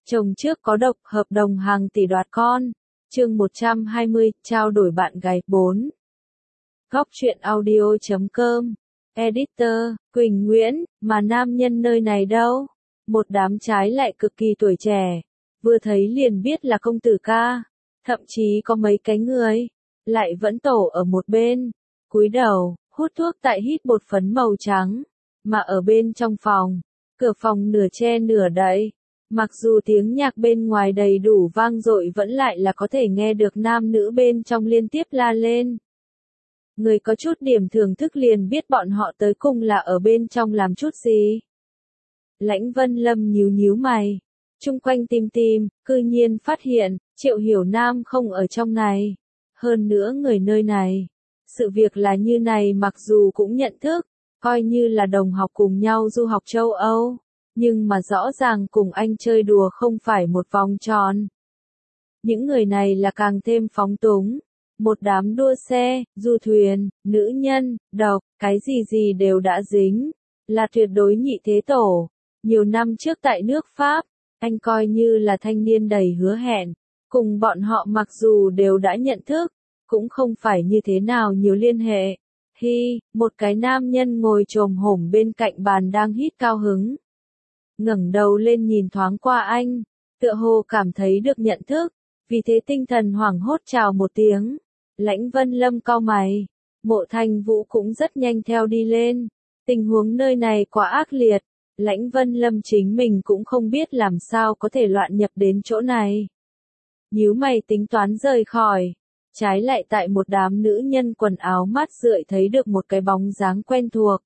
Chồng trước có độc, hợp đồng hàng tỷ đoạt con. Chương 120, trao đổi bạn gái 4. Góc truyện audio.com. Editor, Quỳnh Nguyễn, mà nam nhân nơi này đâu? Một đám trái lại cực kỳ tuổi trẻ. Vừa thấy liền biết là công tử ca. Thậm chí có mấy cái người. Lại vẫn tổ ở một bên. Cúi đầu, hút thuốc tại hít bột phấn màu trắng. Mà ở bên trong phòng. Cửa phòng nửa che nửa đậy. Mặc dù tiếng nhạc bên ngoài đầy đủ vang dội vẫn lại là có thể nghe được nam nữ bên trong liên tiếp la lên. Người có chút điểm thưởng thức liền biết bọn họ tới cùng là ở bên trong làm chút gì. Lãnh Vân Lâm nhíu nhíu mày. Chung quanh tìm, cư nhiên phát hiện, Triệu Hiểu Nam không ở trong này. Hơn nữa người nơi này. Sự việc là như này mặc dù cũng nhận thức, coi như là đồng học cùng nhau du học châu Âu. Nhưng mà rõ ràng cùng anh chơi đùa không phải một vòng tròn. Những người này là càng thêm phóng túng. Một đám đua xe, du thuyền, nữ nhân, độc, cái gì đều đã dính. Là tuyệt đối nhị thế tổ. Nhiều năm trước tại nước Pháp, anh coi như là thanh niên đầy hứa hẹn. Cùng bọn họ mặc dù đều đã nhận thức, cũng không phải như thế nào nhiều liên hệ. Một cái nam nhân ngồi chồm hổm bên cạnh bàn đang hít cao hứng. Ngẩng đầu lên nhìn thoáng qua anh, tựa hồ cảm thấy được nhận thức, vì thế tinh thần hoảng hốt chào một tiếng. Lãnh Vân Lâm cau mày, Mộ Thanh Vũ cũng rất nhanh theo đi lên. Tình huống nơi này quá ác liệt, Lãnh Vân Lâm chính mình cũng không biết làm sao có thể loạn nhập đến chỗ này. Nhíu mày tính toán rời khỏi, trái lại tại một đám nữ nhân quần áo mát rượi thấy được một cái bóng dáng quen thuộc.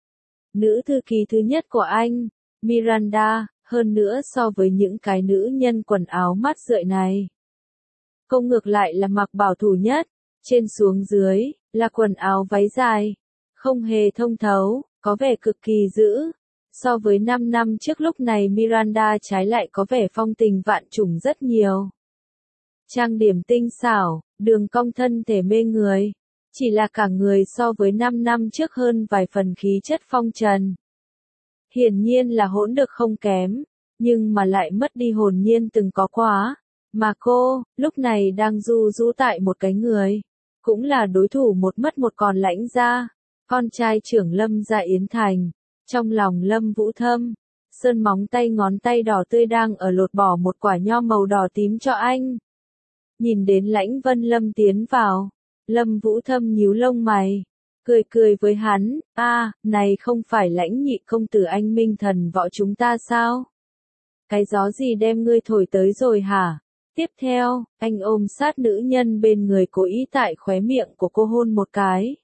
Nữ thư ký thứ nhất của anh. Miranda, hơn nữa so với những cái nữ nhân quần áo mát rượi này. Cô ngược lại là mặc bảo thủ nhất, trên xuống dưới, là quần áo váy dài, không hề thông thấu, có vẻ cực kỳ dữ. So với 5 năm trước lúc này Miranda trái lại có vẻ phong tình vạn trùng rất nhiều. Trang điểm tinh xảo, đường cong thân thể mê người, chỉ là cả người so với 5 năm trước hơn vài phần khí chất phong trần. Hiển nhiên là hỗn được không kém, nhưng mà lại mất đi hồn nhiên từng có quá. Mà cô, lúc này đang du rú tại một cái người. Cũng là đối thủ một mất một còn Lãnh gia. Con trai trưởng Lâm gia Yến Thành. Trong lòng Lâm Vũ Thâm. Sơn móng tay ngón tay đỏ tươi đang ở lột bỏ một quả nho màu đỏ tím cho anh. Nhìn đến Lãnh Vân Lâm tiến vào. Lâm Vũ Thâm nhíu lông mày. Cười với hắn, này không phải Lãnh nhị công tử anh minh thần võ chúng ta sao? Cái gió gì đem ngươi thổi tới rồi hả? Tiếp theo, anh ôm sát nữ nhân bên người cố ý tại khóe miệng của cô hôn một cái.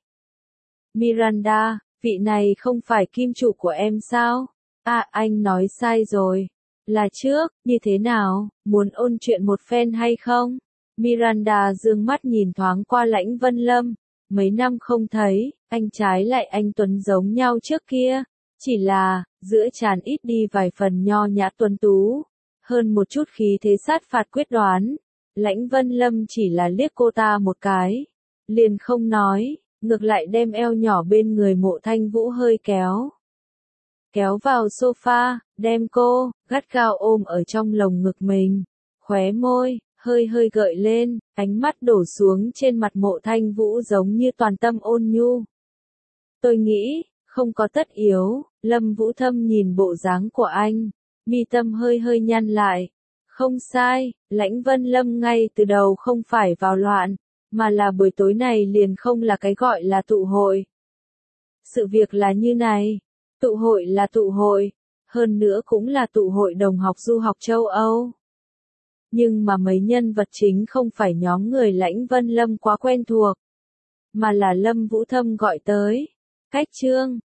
Miranda, vị này không phải kim chủ của em sao? Anh nói sai rồi. Là trước, như thế nào, muốn ôn chuyện một phen hay không? Miranda dương mắt nhìn thoáng qua Lãnh Vân Lâm. Mấy năm không thấy, anh trái lại anh tuấn giống nhau trước kia. Chỉ là, giữa trán ít đi vài phần nho nhã tuấn tú. Hơn một chút khí thế sát phạt quyết đoán. Lãnh Vân Lâm chỉ là liếc cô ta một cái. Liền không nói, ngược lại đem eo nhỏ bên người Mộ Thanh Vũ hơi kéo. Kéo vào sofa, đem cô, gắt gao ôm ở trong lồng ngực mình. Khóe môi, hơi gợi lên, ánh mắt đổ xuống trên mặt Mộ Thanh Vũ giống như toàn tâm ôn nhu. Tôi nghĩ, không có tất yếu, Lâm Vũ Thâm nhìn bộ dáng của anh, mi tâm hơi nhăn lại. Không sai, Lãnh Vân Lâm ngay từ đầu không phải vào loạn, mà là buổi tối này liền không là cái gọi là tụ hội. Sự việc là như này, tụ hội là tụ hội, hơn nữa cũng là tụ hội đồng học du học châu Âu. Nhưng mà mấy nhân vật chính không phải nhóm người Lãnh Vân Lâm quá quen thuộc, mà là Lâm Vũ Thâm gọi tới. Cách chương